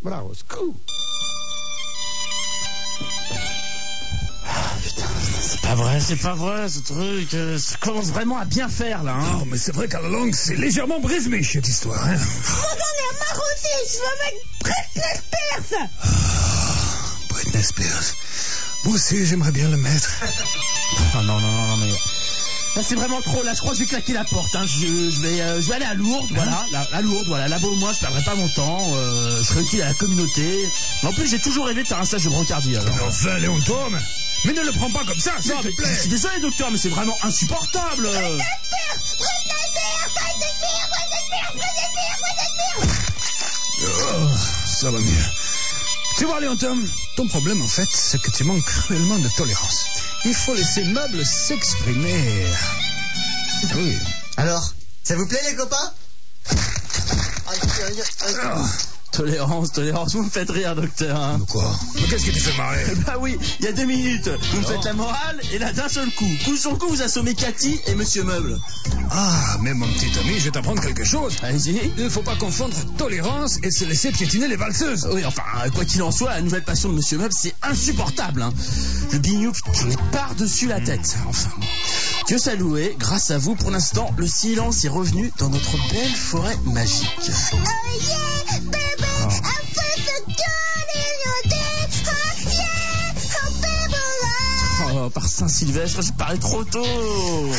Bravo, scoop. Putain, c'est pas vrai ce truc. Ça commence vraiment à bien faire là. Non, mais c'est vrai qu'à la longue, c'est légèrement brise-mèche cette histoire. Hein. Moi j'en ai marre aussi, je veux mettre Britney Spears. Britney Spears. Moi aussi, j'aimerais bien le mettre. Ah non, mais... Là, c'est vraiment trop, là je crois que je vais claquer la porte, hein. Je vais aller à Lourdes, voilà, à Lourdes, voilà, là-bas au moins je perdrai pas mon temps, je serai utile à la communauté. En plus j'ai toujours rêvé de faire un stage de brancardier alors. Mais enfin, Léon Tom, mais ne le prends pas comme ça, s'il te plaît. Je suis désolé docteur, mais c'est vraiment insupportable. Oh, ça va mieux. Tu vois, Léon Tom, ton problème en fait, c'est que tu manques cruellement de tolérance. Il faut laisser Meuble s'exprimer. Oui. Alors, ça vous plaît les copains? Tolérance, vous me faites rire, docteur. Hein. Quoi? Mais qu'est-ce qui te fait marrer? Bah oui, il y a 2 minutes, vous me faites la morale, et là d'un seul coup. Coup sur le coup, vous assommez Cathy et Monsieur Meuble. Ah, mais mon petit ami, je vais t'apprendre quelque chose. Allez-y. Il ne faut pas confondre tolérance et se laisser piétiner les valseuses. Oui, enfin, quoi qu'il en soit, la nouvelle passion de Monsieur Meuble, c'est insupportable. Hein. Le bignou qui met par-dessus la tête. Enfin, Dieu soit loué, grâce à vous, pour l'instant, le silence est revenu dans notre belle forêt magique. Oh yeah, baby, I feel so good in your day. Oh yeah, oh baby, Oh, par Saint-Sylvestre, je parlais trop tôt. oh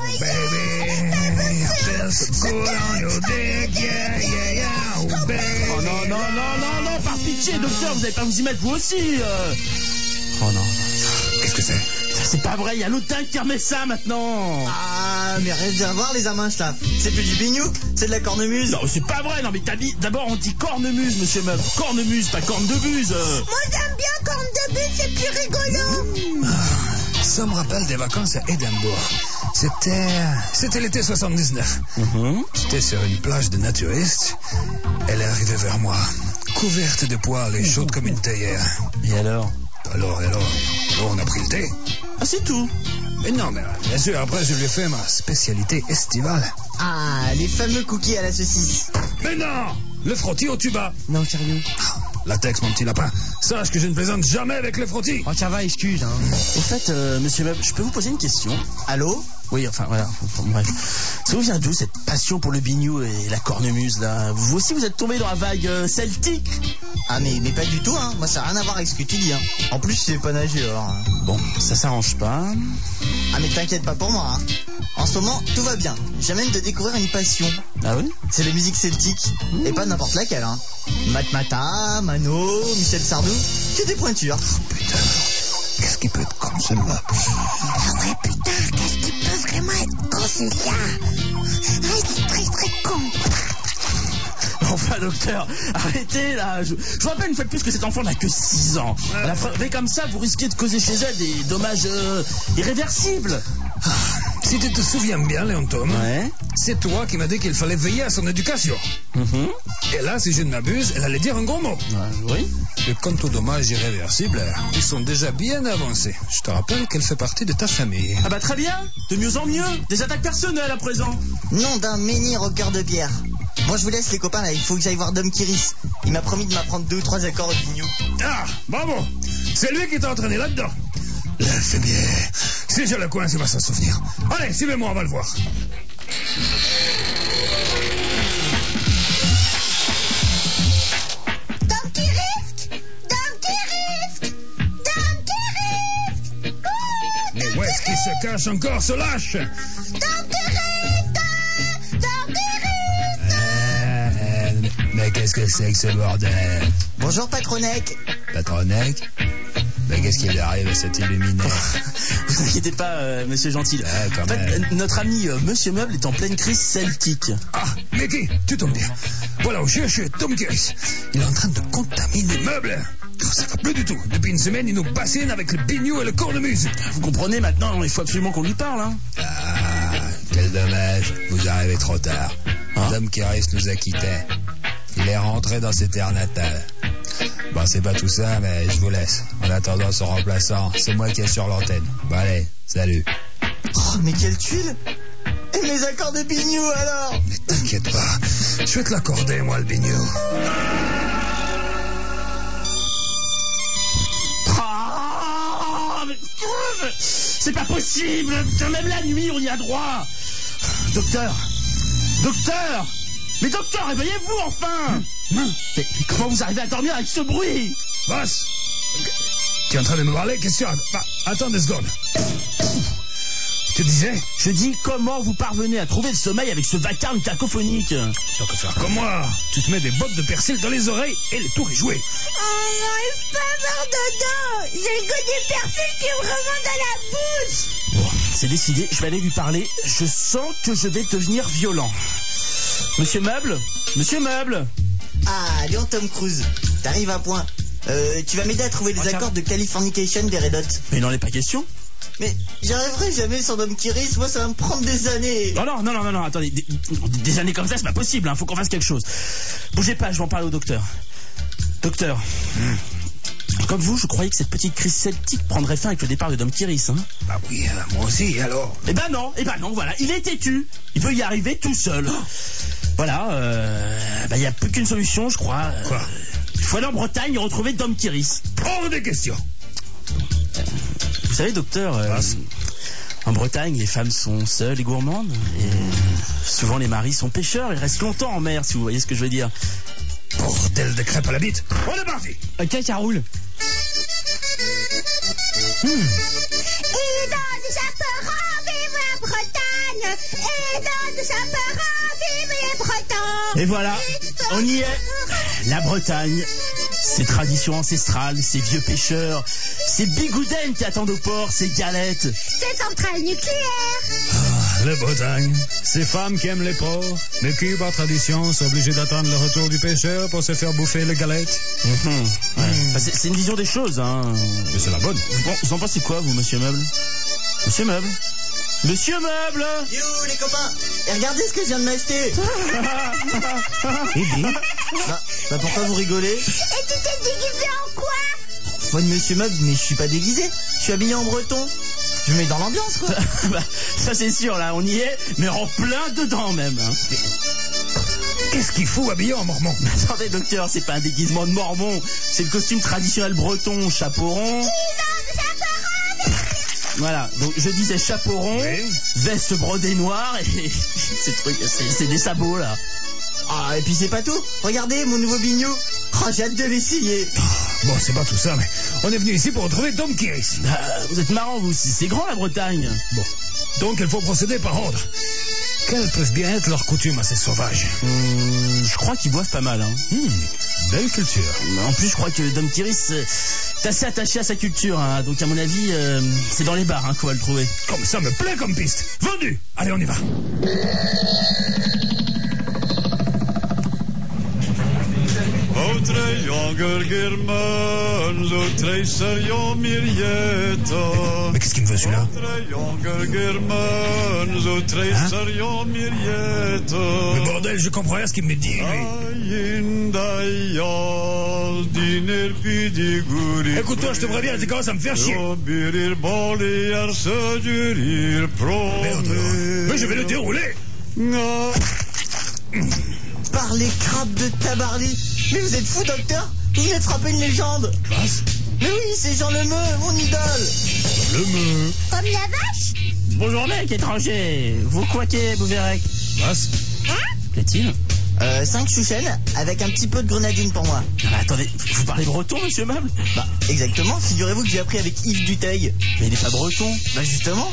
Baby, I feel so good on your dick, yeah, yeah, yeah, oh baby. Oh non, par pitié, docteur, vous n'allez pas vous y mettre vous aussi. Oh non. Qu'est-ce que c'est? C'est pas vrai, il y a l'autre dingue qui remet ça maintenant. Ah, mais reste à voir les amanches là. C'est plus du bignou, c'est de la cornemuse. Non, c'est pas vrai, non mais t'as dit, d'abord on dit cornemuse, Monsieur Meuble. Cornemuse, pas corne de buse. moi j'aime bien corne de bus, c'est plus rigolo. Ça me rappelle des vacances à Édimbourg. C'était l'été 79. J'étais sur une plage de naturistes. Elle est arrivée vers moi, couverte de poils et chaude comme une théière. Et alors? Alors, on a pris le thé. Ah, c'est tout? Mais non, mais bien sûr, après je lui ai fait ma spécialité estivale. Ah, les fameux cookies à la saucisse. Mais non! Le frottis au tuba. Non, sérieux. Latex, mon petit lapin. Sache que je ne plaisante jamais avec le frottis. Oh, ça va, excuse, hein. Au fait, Monsieur Meuble, je peux vous poser une question? Allô? Oui, enfin, voilà. Bref. Ça vous vient d'où cette passion pour le bignou et la cornemuse, là? Vous aussi, vous êtes tombé dans la vague celtique? Ah, mais pas du tout, hein. Moi, ça n'a rien à voir avec ce que tu dis, hein. En plus, je sais pas nager, alors. Hein. Bon, ça s'arrange pas. Ah, mais t'inquiète pas pour moi, hein. En ce moment, tout va bien. J'ai même de découvrir une passion. Ah oui? C'est la musique celtique. Et pas n'importe laquelle, hein. Matmata, Mano, Michel Sardou. Que des pointures. Putain, qu'est-ce qui peut être comme ce meuble? Ah ouais, putain, qu'est-ce qui peut vraiment être con celui-là? Ah, il est très très con. Enfin, docteur, arrêtez là. Je vous rappelle une fois de plus que cet enfant n'a que 6 ans. À la fin, comme ça, vous risquez de causer chez elle des dommages irréversibles. Si tu te souviens bien, Léon Tom, c'est toi qui m'as dit qu'il fallait veiller à son éducation. Et là, si je ne m'abuse, elle allait dire un gros mot. Oui. Et quant aux dommages irréversibles, ils sont déjà bien avancés. Je te rappelle qu'elle fait partie de ta famille. Ah bah très bien, de mieux en mieux. Des attaques personnelles à présent. Nom d'un menhir au cœur de pierre. Bon, je vous laisse les copains là, il faut que j'aille voir Dom Kiris. Il m'a promis de m'apprendre 2 ou 3 accords au bignou. Ah, bravo. C'est lui qui t'a entraîné là-dedans. Là, c'est bien. Si je le coince, il va s'en souvenir. Allez, suivez-moi, on va le voir. Dom qui risque. Mais où est-ce qu'il se cache encore, ce lâche? Mais qu'est-ce que c'est que ce bordel? Bonjour, Patronec. Patronec? Mais qu'est-ce qui lui arrive à cet illuminé? Vous inquiétez pas, monsieur Gentil. Quand en fait, notre ami Monsieur Meuble est en pleine crise celtique. Ah, Mickey, tu tombes bien. Voilà, je suis Tom Kiris. Il est en train de contaminer Meuble. Ça va plus du tout. Depuis une semaine, il nous bassine avec le bignou et le cornemuse. Vous comprenez maintenant, il faut absolument qu'on lui parle. Hein. Ah, quel dommage. Vous arrivez trop tard. Tom Kiris nous a quittés. Il est rentré dans ses terres natales. Bon, c'est pas tout ça, mais je vous laisse. En attendant son remplaçant, c'est moi qui est sur l'antenne. Bon, allez, salut. Oh, mais quelle tuile! Et mes accords de bignou, alors? Mais t'inquiète pas, je vais te l'accorder, moi, le bignou. mais... C'est pas possible. Même la nuit, on y a droit. Docteur. Mais docteur, réveillez-vous enfin. Mais comment vous arrivez à dormir avec ce bruit? Boss, tu es en train de me parler? Qu'est-ce que tu as... Attends 2 secondes. Tu disais? Je dis, comment vous parvenez à trouver le sommeil avec ce vacarme cacophonique? Tant que faire comme moi, tu te mets des bottes de persil dans les oreilles et le tour est joué. Oh, j'arrive pas à faire dodo. J'ai le goût du persil qui me remonte à la bouche. Bon, c'est décidé, je vais aller lui parler. Je sens que je vais devenir violent. Monsieur Meuble? Ah, Léon Tom Cruise, t'arrives à point. Tu vas m'aider à trouver les accords de Californication des Red Hot. Mais il n'en est pas question. Mais j'y arriverai jamais sans Dom Kiris, moi ça va me prendre des années. Non, attendez, des années comme ça, c'est pas possible, hein, faut qu'on fasse quelque chose. Bougez pas, je vais en parler au docteur. Docteur, comme vous, je croyais que cette petite crise celtique prendrait fin avec le départ de Dom Kiris, hein. Bah oui, moi aussi, alors. Eh ben non, voilà, il est têtu. Il peut y arriver tout seul. Voilà, y a plus qu'une solution, je crois. Quoi? Il faut aller en Bretagne et retrouver Dom Kiris. Hors des questions. Vous savez, docteur, en Bretagne, les femmes sont seules et gourmandes. Et souvent, les maris sont pêcheurs et restent longtemps en mer, si vous voyez ce que je veux dire. Bordel de crêpes à la bite. On est parti. Ok, ça roule. Et dans des chaperons, vive la Bretagne. Et dans des chaperons, vive les Bretons. Et voilà, on y est. La Bretagne, ses traditions ancestrales, ses vieux pêcheurs, ses bigoudens qui attendent au port, ses galettes. Ces centrales nucléaires. Ah, la Bretagne. Ces femmes qui aiment les porcs, mais qui, par tradition, sont obligées d'attendre le retour du pêcheur pour se faire bouffer les galettes. Ouais. C'est une vision des choses, hein. Mais c'est la bonne. Vous en pensez quoi, vous, monsieur Meuble? Monsieur Meuble? Monsieur Meuble! Yo les copains, et regardez ce que je viens de m'acheter. Bah pourquoi vous rigolez? Et tu t'es déguisé en quoi? Moi de Monsieur Meuble, mais je suis pas déguisé. Je suis habillé en breton. Je me mets dans l'ambiance, quoi. Ça c'est sûr, là, on y est, mais en plein dedans même. Hein. Qu'est-ce qu'il faut habillé en mormon? Attendez, docteur, c'est pas un déguisement de mormon, c'est le costume traditionnel breton, chapeau rond. Voilà, donc je disais chapeau rond, oui. Veste brodée noire et ces trucs, c'est des sabots là. Ah, et puis c'est pas tout. Regardez mon nouveau bignot. Oh, j'ai hâte de l'essayer. Bon, c'est pas tout ça, mais on est venu ici pour retrouver Dom Kiris. Vous êtes marrant, vous, c'est grand la Bretagne. Bon, donc il faut procéder par ordre. Quelles peuvent bien être leurs coutumes à ces sauvages? Je crois qu'ils boivent pas mal, hein. Belle culture. En plus, je crois que Dom Kiris est assez attaché à sa culture, hein. Donc à mon avis, c'est dans les bars hein, qu'on va le trouver. Comme ça me plaît comme piste. Vendu. Allez, on y va. Mais qu'est-ce qu'il me veut celui-là? Hein? Mais bordel, je comprends rien ce qu'il me dit, lui. Écoute-toi, je te préviens, tu commences à me faire chier. Merde, mais je vais le dérouler. Par les crabes de Tabarly. Mais vous êtes fou, docteur? Vous venez de frapper une légende. Passe. Mais oui, c'est Jean Lemeu, mon idole. Lemeu. Comme la vache? Bonjour mec, étranger. Vous croquez, vous verrez. Passe. Hein? Plaît-il? 5 chouchènes avec un petit peu de grenadine pour moi. Ah bah, attendez, vous parlez breton, monsieur Meuble? Bah, exactement. Figurez-vous que j'ai appris avec Yves Duteil. Mais il est pas breton. Bah, justement.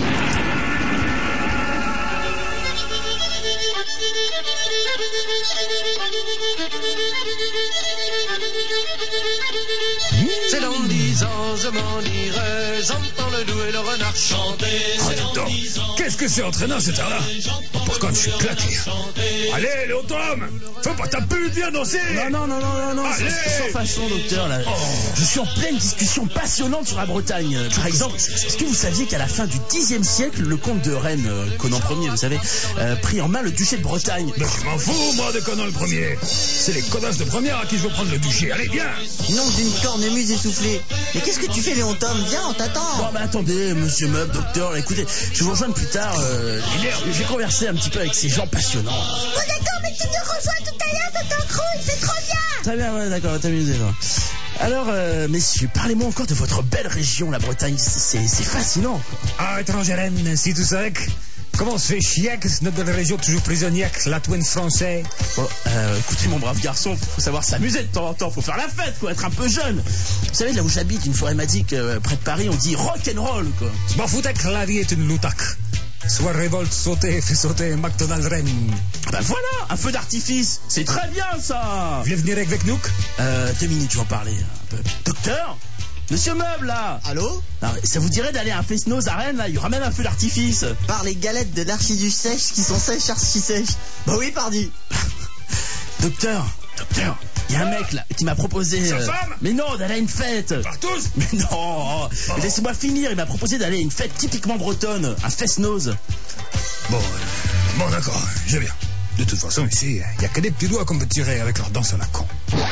C'est dans 10 ans, je m'en irai, j'entends le loup et le renard chanter. Oh, dis donc, qu'est-ce que c'est entraînant cette heure-là? Oh, par contre, je suis claqué. Allez, Léon Tom, faut pas ta pute, viens danser. Non, sans façon, docteur, là. Oh. Je suis en pleine discussion passionnante sur la Bretagne. Par exemple, est-ce que vous saviez qu'à la fin du Xe siècle, le comte de Rennes, Conan Ier, vous savez, prit en main le duché de Bretagne? Mais je m'en fous, moi, de Conan le Premier. C'est les connasses de première à qui je veux prendre le duché. Allez, viens. Nom d'une cornemuse essoufflée. Mais qu'est-ce que tu fais, Léon Tom? Viens, on t'attend. Bon, bah attendez, monsieur Meuble, docteur, là, écoutez, je vais vous rejoindre plus tard. J'ai conversé un petit peu avec ces gens passionnants. Oh d'accord, mais tu nous rejoins tout à l'heure, Tonton Cruise, c'est trop bien. Très bien, ouais, d'accord, t'amusez. Alors, messieurs, parlez-moi encore de votre belle région, la Bretagne. C'est fascinant, quoi. Ah, étrangère, si tu savais comment se fait chier notre belle région toujours prisonnière, la twin français. Bon, écoutez, mon brave garçon, faut savoir s'amuser de temps en temps, faut faire la fête, quoi, être un peu jeune. Vous savez, là où j'habite, une fois, elle m'a dit que près de Paris, on dit rock'n'roll, quoi. Je m'en foutais que la vie est une loutaque. Soit révolte, sauter, fait sauter McDonald's Rennes. Ben voilà, un feu d'artifice, c'est très bien, ça. Vous voulez venir avec nous? 2 minutes, je vais en parler un peu. Docteur? Monsieur Meuble, là. Allô? Non, ça vous dirait d'aller à un Fest-Noz à Rennes, là? Il y aura même un feu d'artifice. Par les galettes de l'archiduc sèche qui sont sèches archi-sèches. Bah oui, pardi. Docteur, il y a un mec là qui m'a proposé. Sa femme? Mais non, d'aller à une fête. Par tous? Mais non, laissez-moi finir. Il m'a proposé d'aller à une fête typiquement bretonne, un Fest-Noz. Bon, d'accord, je viens. De toute façon, ici, il n'y a que des petits doigts qu'on peut tirer avec leur danse à la con.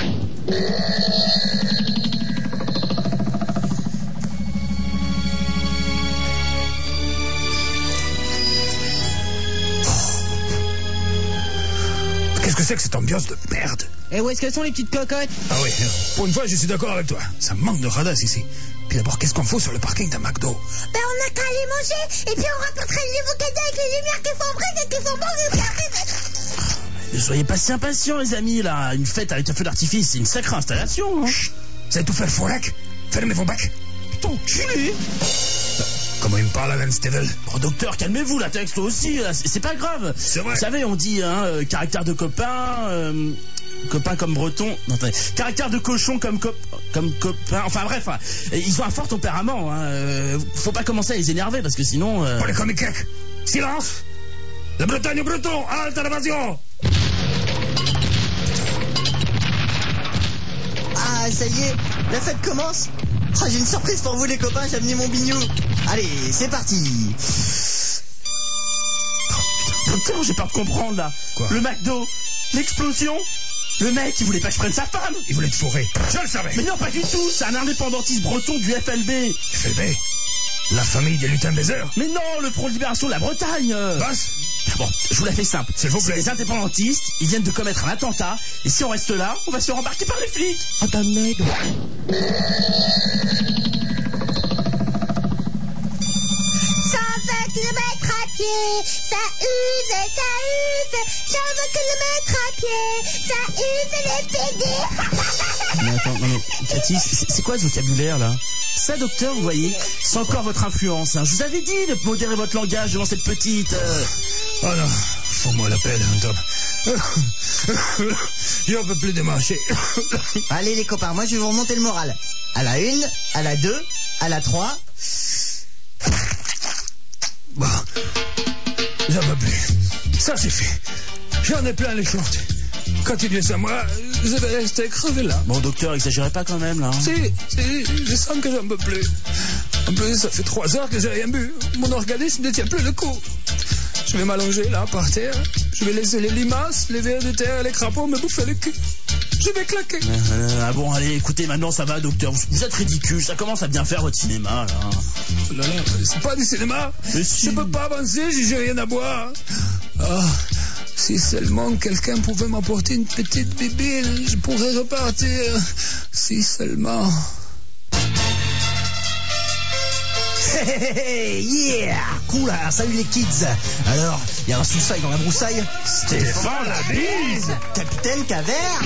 Qu'est-ce que c'est que cette ambiance de merde? Et où est-ce que sont les petites cocottes? Ah oui, pour une fois, je suis d'accord avec toi. Ça manque de radasse ici. Puis d'abord, qu'est-ce qu'on fout sur le parking d'un McDo? Ben on a qu'à aller manger et puis on rapportera le nouveau cadeau avec les lumières qui font briller et qui font bon et puis après... Ne soyez pas si impatients, les amis, là. Une fête avec un feu d'artifice, c'est une sacrée installation, hein. Chut, vous allez tout faire fourrac? Fermez vos bacs. Putain, enculé. Comment il me parle, Alan Stevel? Oh, docteur, calmez-vous, la texte aussi, là, c'est pas grave. C'est vrai. Vous savez, on dit, caractère de copain, copain comme breton. Non, attendez, caractère de cochon comme copain. Enfin bref, hein, ils ont un fort tempérament. Hein, faut pas commencer à les énerver parce que sinon. Pour les comiques, silence! La Bretagne breton, halte à l'invasion! Ah, ça y est, la fête commence. Ah, j'ai une surprise pour vous les copains, j'ai amené mon bignou. Allez, c'est parti. Docteur, j'ai peur de comprendre là. Quoi? Le McDo, l'explosion. Le mec, il voulait pas que je prenne sa femme. Il voulait te fourrer. Je le savais. Mais non, pas du tout. C'est un indépendantiste breton du FLB. FLB? La famille des lutins baiseurs? Mais non, le Front de Libération de la Bretagne. Boss? Bon, je vous la fais simple. S'il vous C'est plaît. des indépendantistes, ils viennent de commettre un attentat, et si on reste là, on va se faire embarquer par les flics. Oh, ta merde. Kilomètres à pied, ça use. 120 kilomètres à pied, ça use les pédés. Mais attends, non mais, Cathy, c'est quoi ce vocabulaire là? Ça, docteur, vous voyez, c'est encore votre influence. Hein. Je vous avais dit de modérer votre langage devant cette petite... Oh non, faut-moi la peine, Tom. J'en peux plus de marcher. Allez les copains, moi je vais vous remonter le moral. À la 1, à la 2, à la 3. Bon, j'en peux plus. Ça c'est fait. J'en ai plein les shorts. Continuez ça, moi, je vais rester crevé là. Bon, docteur, exagérez pas quand même là. Hein. Si, je sens que j'en peux plus. En plus, ça fait 3 heures que j'ai rien bu. Mon organisme ne tient plus le coup. Je vais m'allonger là, par terre. Je vais laisser les limaces, les vers de terre et les crapauds me bouffer le cul. Je vais claquer. Ah bon, allez, écoutez, maintenant ça va, docteur. Vous êtes ridicule, ça commence à bien faire votre cinéma là. Oh là là, c'est pas du cinéma. Mais si. Je peux pas avancer si j'ai rien à boire. Ah, si seulement quelqu'un pouvait m'apporter une petite bibine, je pourrais repartir. Si seulement. Hey, yeah! Cool, hein, salut les kids! Alors, il y a un sous-sail dans la broussaille? Stéphane la bise. Capitaine Cavert.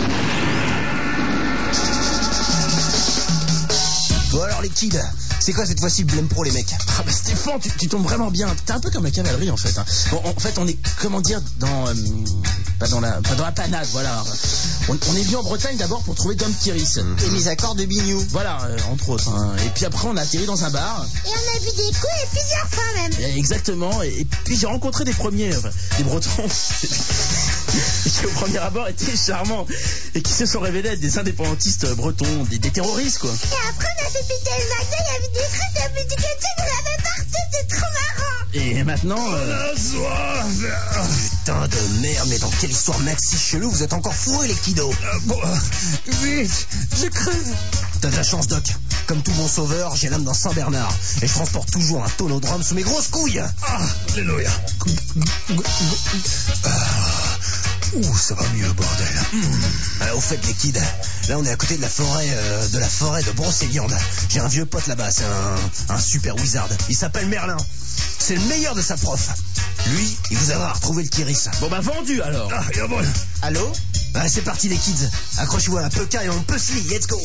Bon alors les kids, c'est quoi cette fois-ci le Blême Pro les mecs? Ah bah Stéphane, tu tombes vraiment bien. T'es un peu comme la cavalerie en fait. Hein. Bon, en fait, on est, comment dire, pas dans la panade, voilà. On est venu en Bretagne d'abord pour trouver Dom Kiris. Et mis à corps de bignou. Voilà, entre autres. Hein. Et puis après, on a atterri dans un bar. Et on a vu des coups et plusieurs fois même. Exactement. Et puis j'ai rencontré des premiers, des Bretons, qui au premier abord étaient charmants et qui se sont révélés être des indépendantistes bretons, des terroristes quoi. Et après on a fait péter le wagon, il y avait des trucs de musique, on avait partout, c'était trop marrant. Et maintenant... La soif. Putain de merde, mais dans quelle histoire maxi chelou vous êtes encore fourrés les kiddos? Bon, vite, je crève. T'as de la chance Doc, comme tout bon sauveur, j'ai l'âme d'un Saint-Bernard et je transporte toujours un tonodrome sous mes grosses couilles. Ah, alléluia. Ouh, ça va mieux, bordel. Au fait, les kids, là on est à côté de la forêt de Brocéliande. J'ai un vieux pote là-bas, c'est un super wizard. Il s'appelle Merlin. C'est le meilleur de sa prof. Lui, il vous aidera à retrouver le Kiris. Bon bah vendu alors. Ah, et bon. Allô? C'est parti les kids. Accrochez-vous à un peu et on peut se lier. Let's go.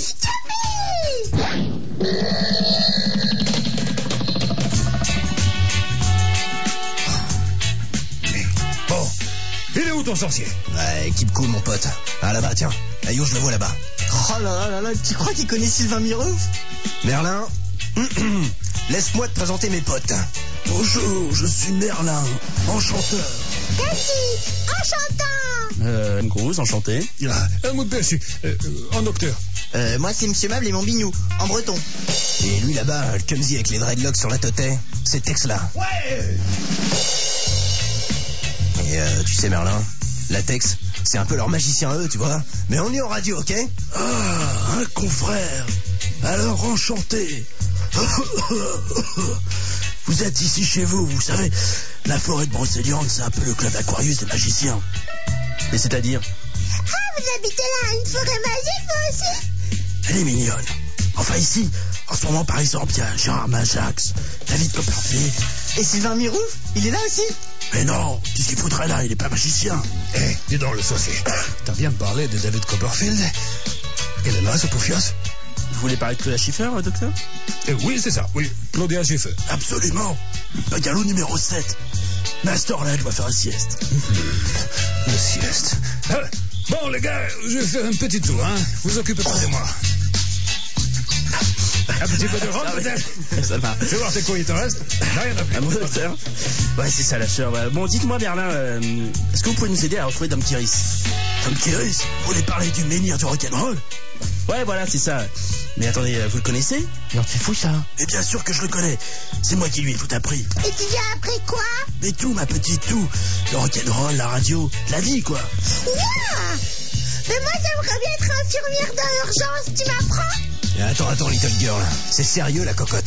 Bon, il est où ton sorcier? Keep cool mon pote. Ah là-bas, tiens. Yo, je le vois là-bas. Oh là là, tu crois qu'il connaît Sylvain Mirouf? Merlin, laisse-moi te présenter mes potes. Bonjour, je suis Merlin, enchanteur. Cassie, enchantant. Grosse, enchanté. Un mot de perçu, en docteur. Moi c'est Monsieur Mable et mon bignou, en breton. Et lui là-bas, le Cumsy avec les dreadlocks sur la totée, c'est Tex là. Ouais. Et tu sais Merlin, la Tex, c'est un peu leur magicien eux, tu vois. Mais on est en radio, ok? Ah, un confrère. Alors enchanté. Vous êtes ici chez vous, vous savez, la forêt de Brocéliande, c'est un peu le club Aquarius des magiciens. Mais c'est-à-dire? Ah, vous habitez là, une forêt magique, vous aussi? Elle est mignonne. Enfin ici, en ce moment par exemple, il y a Gérard Majax, David Copperfield. Et Sylvain Mirouf, il est là aussi? Mais non, qu'est-ce qu'il foutrait là? Il est pas magicien. Dis donc le sorcier. T'as bien parlé de David Copperfield? Il est là, ce poufias? Vous voulez parler de Claudia Schiffer, docteur? Oui, c'est ça, oui. Claudia Schiffer. Absolument. Bungalow numéro 7. Mais à cette heure-là, elle doit faire la sieste. Le sieste. Bon, les gars, je vais faire un petit tour, hein. Vous occupez pas de moi. Un petit peu de rhum, peut-être? Ça va. Je vais voir tes couilles, il t'en reste? Rien à plus. Ah bon, docteur? Ouais, c'est ça, la chère. Bon, dites-moi, Merlin, est-ce que vous pouvez nous aider à retrouver Dom Kiris? Dom Kiris? Vous voulez parler du menhir du rock'n'roll? Ouais, voilà, c'est ça. Mais attendez, vous le connaissez? Non, c'est fou ça. Mais bien sûr que je le connais. C'est moi qui lui ai tout appris. Et tu lui as appris quoi? Mais tout, ma petite, tout. Le rock'n'roll, la radio, la vie, quoi. Ouah! Mais moi, j'aimerais bien être infirmière dans l'urgence, tu m'apprends? Attends, little girl. C'est sérieux la cocotte?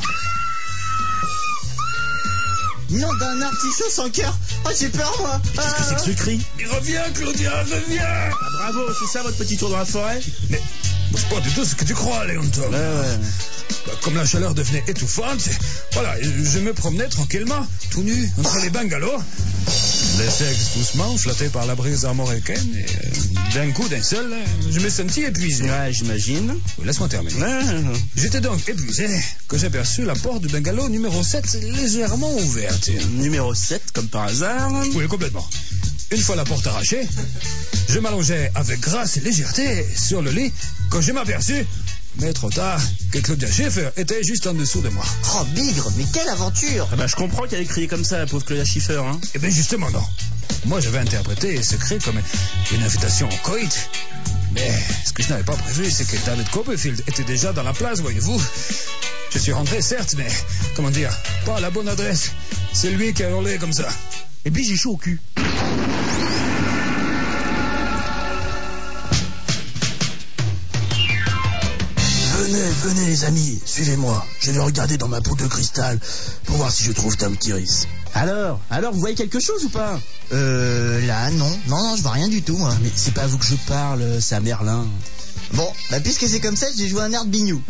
Nom d'un artichaut sans cœur. Oh, j'ai peur, moi. Qu'est-ce que c'est que ce cri? Reviens, Claudia, reviens. Ah, bravo, c'est ça votre petit tour dans la forêt? Mais c'est pas du tout ce que tu crois, Léon Tom. Ouais. Comme la chaleur devenait étouffante, voilà, je me promenais tranquillement, tout nu, entre les bungalows. Les sexes doucement flottés par la brise armoricaine et d'un coup, d'un seul, je me sentis épuisé. Ouais, j'imagine. Laisse-moi terminer. Ouais. J'étais donc épuisé que j'aperçus la porte du bungalow numéro 7 légèrement ouverte. Numéro 7, comme par hasard. Oui, complètement. Une fois la porte arrachée, je m'allongeais avec grâce et légèreté sur le lit quand je m'aperçus, mais trop tard, que Claudia Schiffer était juste en dessous de moi. Oh, bigre, mais quelle aventure! Ah bah je comprends qu'elle ait crié comme ça, la pauvre Claudia Schiffer, hein. Eh bien justement non. Moi j'avais interprété ce cri comme une invitation au coït. Mais ce que je n'avais pas prévu, c'est que David Copperfield était déjà dans la place, voyez-vous. Je suis rentré, certes, mais, comment dire, pas à la bonne adresse. C'est lui qui a hurlé comme ça. Et puis j'ai chaud au cul. Venez les amis, suivez-moi. Je vais regarder dans ma boule de cristal pour voir si je trouve Dom Kiris. Alors, vous voyez quelque chose ou pas? Là, non, je vois rien du tout, moi. Mais c'est pas à vous que je parle, c'est à Merlin. Bon, bah puisque c'est comme ça, j'ai joué un air de bignou.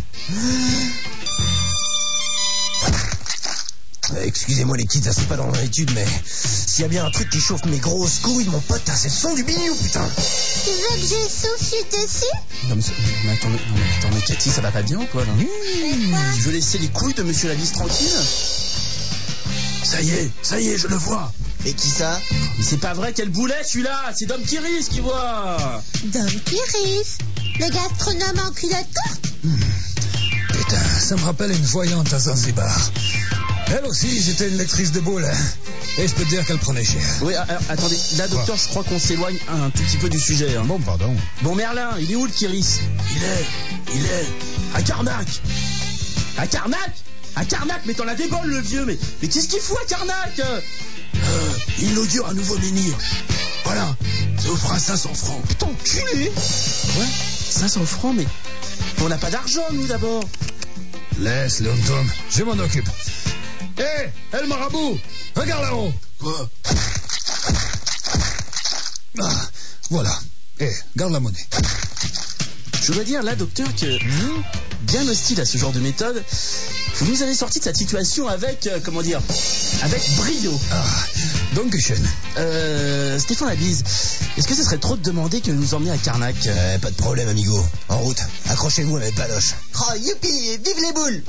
Excusez-moi les kids, ça c'est pas dans l'étude, mais s'il y a bien un truc qui chauffe mes grosses couilles, mon pote, c'est le son du bignou, putain. Tu veux que je souffle dessus? Non mais attendez, Cathy, ça va pas bien ou quoi là? Tu veux laisser les couilles de Monsieur Lavis tranquille? Ça y est, je le vois. Et qui ça? Mais c'est pas vrai, quel boulet celui-là? C'est Dom Kiris qui voit. Dom Kiris? Le gastronome en culotte courte? Putain, ça me rappelle une voyante à Zanzibar. Elle aussi, j'étais une lectrice de boules. Et je peux te dire qu'elle prenait cher. Oui, attendez, là, docteur, je crois qu'on s'éloigne un tout petit peu du sujet. Hein. Bon, pardon. Bon, Merlin, il est où le Kiris? Il est à Carnac. À Carnac? À Carnac, mais t'en as des bols, le vieux. Mais qu'est-ce qu'il fout à Carnac? Il inaugure un nouveau menhir. Voilà, ça vous fera 500 francs. Putain, enculé. Ouais, 500 francs, mais on n'a pas d'argent, nous, d'abord. Laisse, Léon Tom, je m'en occupe. Hé, El Marabout, regarde là-haut. Quoi? Ah, voilà. garde la monnaie. Je dois dire là, docteur, que bien hostile à ce genre de méthode, vous nous avez sorti de cette situation avec, avec brio. Donc, Chen. Stéphane Labise, est-ce que ce serait trop de demander que nous emmeniez à Carnac? Pas de problème, amigo. En route, accrochez-vous à mes baloches. Oh, youpi, vive les boules.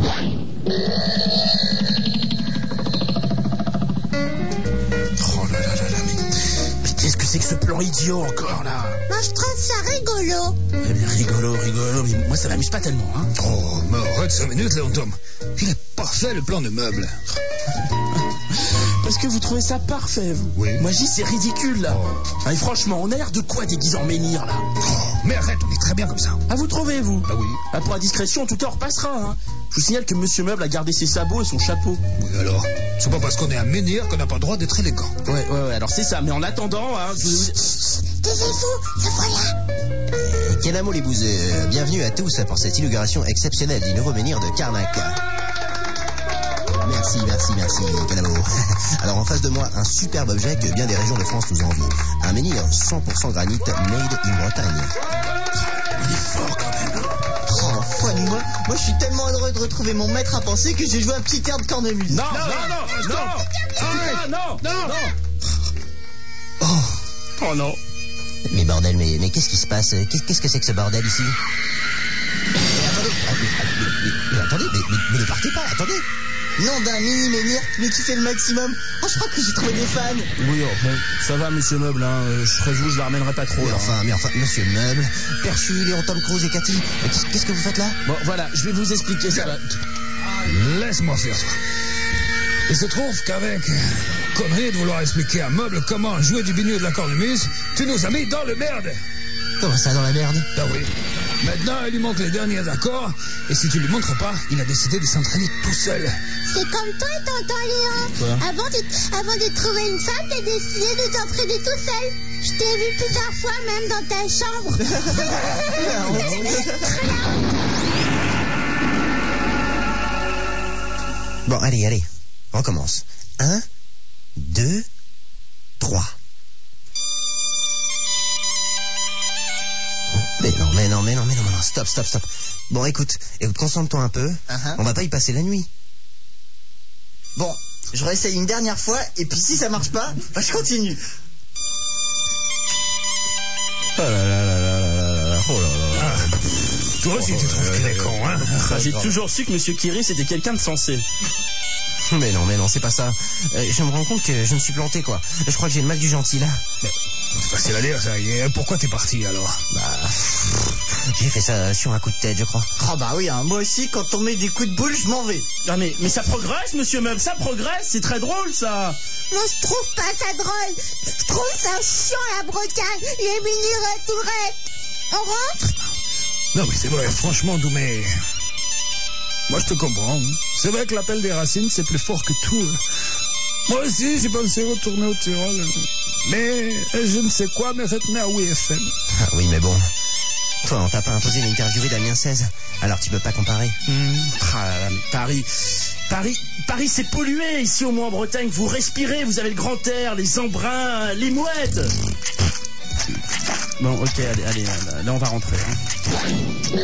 Oh là là là là, mais qu'est-ce que c'est que ce plan idiot encore là? Moi, je trouve ça rigolo. Eh bien, rigolo, mais moi ça m'amuse pas tellement, hein. Oh, mais arrête 5 minutes, Léon Tom. Il est parfait, le plan de meuble. Parce que vous trouvez ça parfait, vous? Oui. Moi, je dis c'est ridicule, là. Ah, et franchement, on a l'air de quoi déguisé en menhir, là? Mais arrête, on est très bien comme ça. Ah, vous trouvez, vous? Ah oui. Ah, pour la discrétion, en tout cas, on repassera, hein. Je vous signale que Monsieur Meuble a gardé ses sabots et son chapeau. Oui, alors, c'est pas parce qu'on est un menhir qu'on n'a pas le droit d'être élégant. Ouais, alors c'est ça. Mais en attendant, hein, Taisez-vous, le voilà. Kenamo les bouseux, bienvenue à tous pour cette inauguration exceptionnelle du nouveau menhir de Carnac. Merci, Kenamo. Alors en face de moi, un superbe objet que bien des régions de France nous envient. Un menhir 100% granit made in Bretagne. il est fort quand même. Oh, Fouane, moi je suis tellement heureux de retrouver mon maître à penser que j'ai joué un petit air de cornemuse. Non. Oh non. Mais bordel, mais qu'est-ce qui se passe? Qu'est-ce que c'est que ce bordel ici? Mais attendez, mais ne partez pas, attendez. Nom d'un mini-menhir, mais qui fait le maximum. Oh, je crois que j'ai trouvé des fans. Oui, bon, ça va, Monsieur Meuble, hein. Je serais vous, je la ramènerai pas trop. Mais enfin, Monsieur Meuble, Perchu, Léon, Tom Cruise et Cathy, qu'est-ce que vous faites là? Bon, voilà, je vais vous expliquer ça. Laisse-moi faire ça. Il se trouve qu'avec connerie de vouloir expliquer à Meuble comment jouer du biniou de la cornemuse, tu nous as mis dans le merde. Comment ça, dans la merde? Ah oui. Maintenant, il lui manque les derniers accords, et si tu lui montres pas, il a décidé de s'entraîner tout seul. C'est comme toi, tonton Léon. Quoi? Avant de trouver une femme, t'as décidé de t'entraîner tout seul. Je t'ai vu plusieurs fois, même dans ta chambre. Bon, allez, on recommence. 1, 2, 3. Mais non, stop. Bon, écoute, concentre-toi un peu. On va pas y passer la nuit. Bon, je réessaye une dernière fois, et puis si ça marche pas, je continue. Oh là là. Toi aussi, tu trouves qu'il est con, hein? J'ai toujours su que Monsieur Kiris était quelqu'un de sensé. Mais non, c'est pas ça. Je me rends compte que je me suis planté, quoi. Je crois que j'ai le mal du gentil, là. Mais, c'est facile à dire, ça. Et pourquoi t'es parti, alors? J'ai fait ça sur un coup de tête, je crois. Oh bah oui, hein, moi aussi, quand on met des coups de boule, je m'en vais. Ah mais ça progresse, Monsieur Meuble, ça progresse, c'est très drôle, ça. Moi, je trouve pas ça drôle. Je trouve ça chiant, la Bretagne. Les mini tourettes. On rentre? Non, mais c'est vrai, franchement, Doumé. Moi, je te comprends. C'est vrai que l'appel des racines, c'est plus fort que tout. Moi aussi, j'ai pensé retourner au Tyrol. Mais je ne sais quoi me retenait à WFM. Ah oui, mais bon. Toi, on t'a pas imposé l'interviewer Damien 16. Alors tu peux pas comparer. Paris, c'est pollué ici au moins en Bretagne. Vous respirez, vous avez le grand air, les embruns, les mouettes. Bon, ok, allez, là on va rentrer. Hein.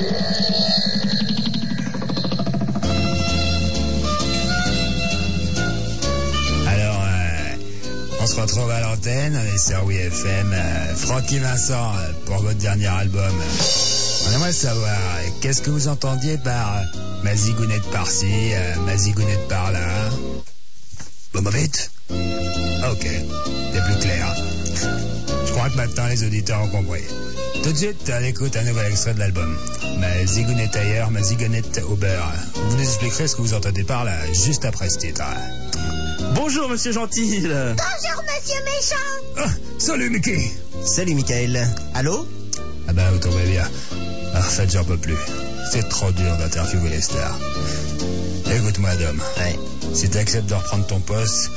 Alors, on se retrouve à l'antenne, on est sur WFM. Francky Vincent, pour votre dernier album. On aimerait savoir, qu'est-ce que vous entendiez par ma zigounette par-ci, ma zigounette par-là? Bon, vite. Ok, c'est plus clair. Je crois que maintenant les auditeurs ont compris. Tout de suite, on écoute un nouvel extrait de l'album. Ma zigounette ailleurs, ma zigounette au beurre. Vous nous expliquerez ce que vous entendez par là, juste après ce titre. Bonjour, Monsieur Gentil. Bonjour, Monsieur Méchant. Ah, salut Mickey. Salut, Michael. Allô? Ah ben, vous tombez bien. En fait, j'en peux plus. C'est trop dur d'interviewer les stars. Écoute-moi, Dom. Ouais. Si t'acceptes de reprendre ton poste,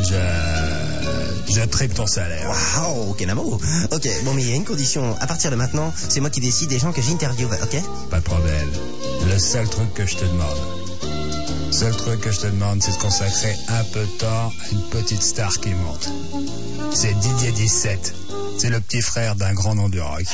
je triple ton salaire. Waouh, Kenamo. Ok, bon, mais il y a une condition. À partir de maintenant, c'est moi qui décide des gens que j'interviewe, ok? Pas de problème. Le seul truc que je te demande, Seul truc que je te demande, c'est de consacrer un peu de temps à une petite star qui monte. C'est Didier 17. C'est le petit frère d'un grand nom du rock.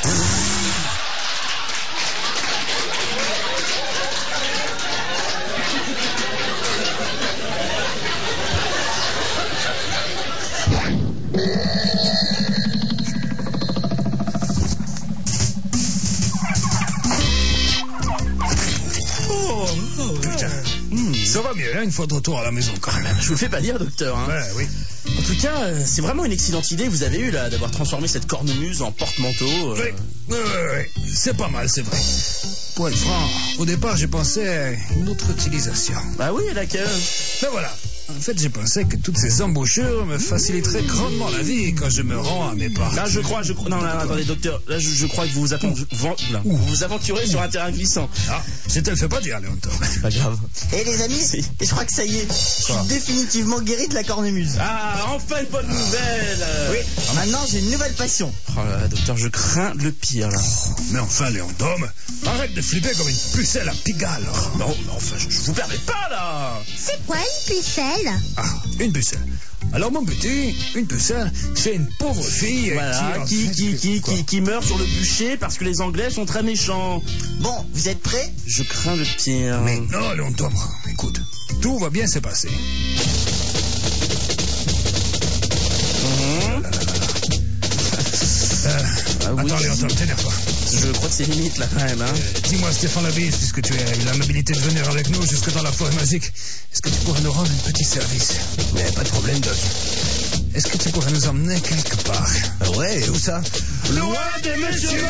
Ça va mieux, hein, une fois de retour à la maison, quand même. Je vous le fais pas dire, docteur. Hein. Ouais, oui. En tout cas, c'est vraiment une excellente idée que vous avez eue, là, d'avoir transformé cette cornemuse en porte-manteau. Oui, c'est pas mal, c'est vrai. Pour être franc, au départ, j'ai pensé à une autre utilisation. Bah oui, laquelle? Ben voilà. En fait, j'ai pensé que toutes ces embouchures me faciliteraient grandement la vie quand je me rends à mes parts. Là, je crois... Non, attendez, docteur. Là, je crois que vous vous aventurez sur un terrain glissant. Ah, je te le fais pas dire, Léon. C'est pas grave. Et les amis, je crois que ça y est, je suis définitivement guéri de la cornemuse. Ah, enfin une bonne nouvelle. Oui, maintenant j'ai une nouvelle passion. Oh là là, docteur, je crains le pire, là. Mais enfin, Léon Dôme, arrête de flipper comme une pucelle à Pigalle. Non, mais enfin, je vous permets pas, là. C'est quoi une pucelle? Ah, une pucelle. Alors mon petit, une pucelle, c'est une pauvre fille voilà, qui meurt sur le bûcher parce que les Anglais sont très méchants. Bon, vous êtes prêts? Je crains le pire. Mais non, Léon Dôme, écoute, tout va bien se passer. Attends, Léon Dôme, t'énerve pas. Je crois que c'est limite là quand même. Hein. Dis-moi, Stéphane Labisse, puisque tu as eu l'amabilité de venir avec nous jusque dans la forêt magique, est-ce que tu pourrais nous rendre un petit service? Mais pas de problème, Doc. Est-ce que tu pourrais nous emmener quelque part? Ouais, et où ça? Loin des messieurs!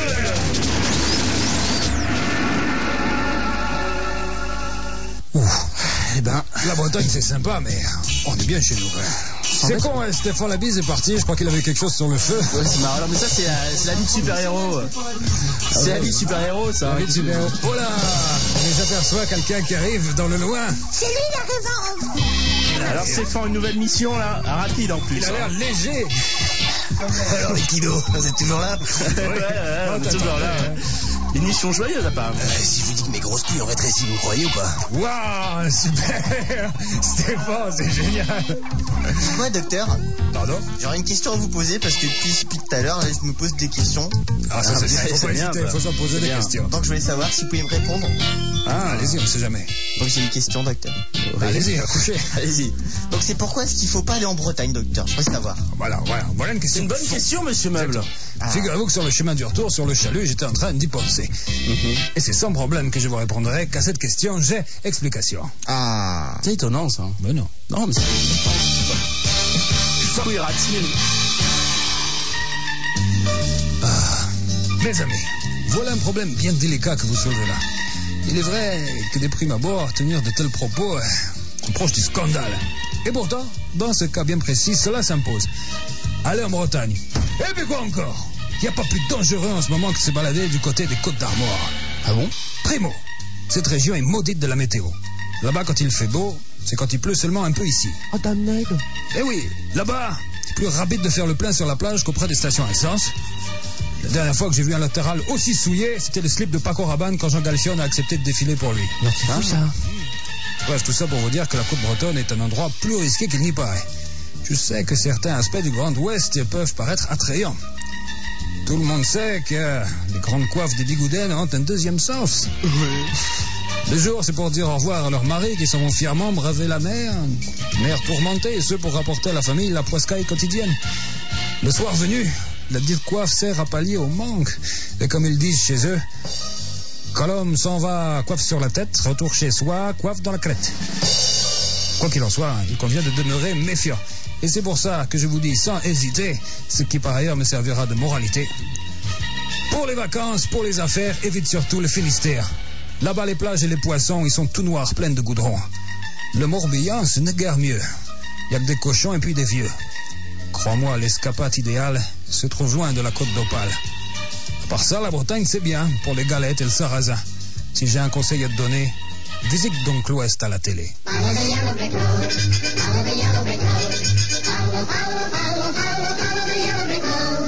Eh ben, la Bretagne c'est sympa, mais on est bien chez nous. C'est con, hein, Stéphane Labisse est parti, je crois qu'il avait quelque chose sur le feu. Ouais, c'est marrant. Mais ça, c'est la vie de super-héros. C'est la vie de super-héros, ça. La vie de super-héros. Oh là, j'aperçois quelqu'un qui arrive dans le loin. C'est lui, il arrive. Alors, Stéphane, une nouvelle mission, là, rapide en plus. Il a l'air léger. Alors les kiddos, vous êtes toujours là? Ouais, on est toujours là. Une mission joyeuse à part. Si je vous dis que mes grosses couilles ont rétréci, vous me croyez ou pas? Waouh, super. Stéphane, c'est génial. Dites-moi, docteur. Pardon? J'aurais une question à vous poser parce que depuis tout à l'heure, je me pose des questions. Ah, ça c'est bien, faut pas hésiter, faut s'en poser des questions. Donc je voulais savoir si vous pouvez me répondre. Ah, allez-y, on sait jamais. Donc j'ai une question, docteur. Allez-y, accouchez. Allez-y. Donc c'est pourquoi est-ce qu'il faut pas aller en Bretagne, docteur? Je voudrais savoir. Voilà une question. C'est une bonne question, monsieur Meuble. Figurez-vous que sur le chemin du retour, sur le chalut, j'étais en train d'y penser. Et c'est sans problème que je vous répondrai qu'à cette question, j'ai explication. Ah. C'est étonnant, ça. Ben non. Non, mais c'est... Couille-ratine. Mes amis, voilà un problème bien délicat que vous soulevez là. Il est vrai que des primes abord, tenir de tels propos est proche du scandale. Et pourtant, dans ce cas bien précis, cela s'impose. Allez en Bretagne. Et puis quoi encore? Il n'y a pas plus dangereux en ce moment que de se balader du côté des Côtes d'Armor. Ah bon? Primo, cette région est maudite de la météo. Là-bas, quand il fait beau, c'est quand il pleut seulement un peu ici. Oh, damned. Eh oui, là-bas, c'est plus rapide de faire le plein sur la plage qu'auprès des stations à essence. La dernière fois que j'ai vu un latéral aussi souillé, c'était le slip de Paco Rabanne quand Jean Galchion a accepté de défiler pour lui. Non, c'est fou, ça. Bref, tout ça pour vous dire que la côte bretonne est un endroit plus risqué qu'il n'y paraît. Je sais que certains aspects du Grand Ouest peuvent paraître attrayants. Tout le monde sait que les grandes coiffes des bigoudens ont un deuxième sens. Oui. Le jour, c'est pour dire au revoir à leurs maris qui s'en vont fièrement braver la mer tourmentée, et ce pour rapporter à la famille la poiscaille quotidienne. Le soir venu, la dite coiffe sert à pallier au manque. Et comme ils disent chez eux, quand l'homme s'en va coiffe sur la tête, retour chez soi, coiffe dans la crête. Quoi qu'il en soit, il convient de demeurer méfiant. Et c'est pour ça que je vous dis sans hésiter, ce qui par ailleurs me servira de moralité. Pour les vacances, pour les affaires, évite surtout le Finistère. Là-bas, les plages et les poissons, ils sont tout noirs, pleins de goudron. Le Morbihan, ce n'est guère mieux. Il n'y a que des cochons et puis des vieux. Crois-moi, l'escapade idéale se trouve loin de la côte d'Opale. À part ça, la Bretagne, c'est bien, pour les galettes et le sarrasin. Si j'ai un conseil à te donner, visite donc l'Ouest à la télé. Follow the yellow brick road. Follow the yellow brick road. Follow the yellow brick road.